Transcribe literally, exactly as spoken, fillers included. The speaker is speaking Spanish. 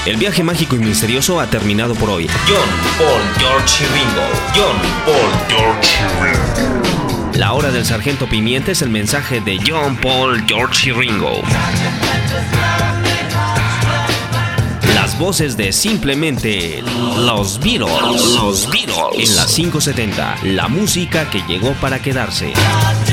El viaje mágico y misterioso ha terminado por hoy. John, Paul, George y Ringo. John, Paul, George y Ringo. La hora del sargento Pimienta es el mensaje de John, Paul, George y Ringo. Las voces de simplemente los Beatles. Los Beatles. En las quinientos setenta, la música que llegó para quedarse.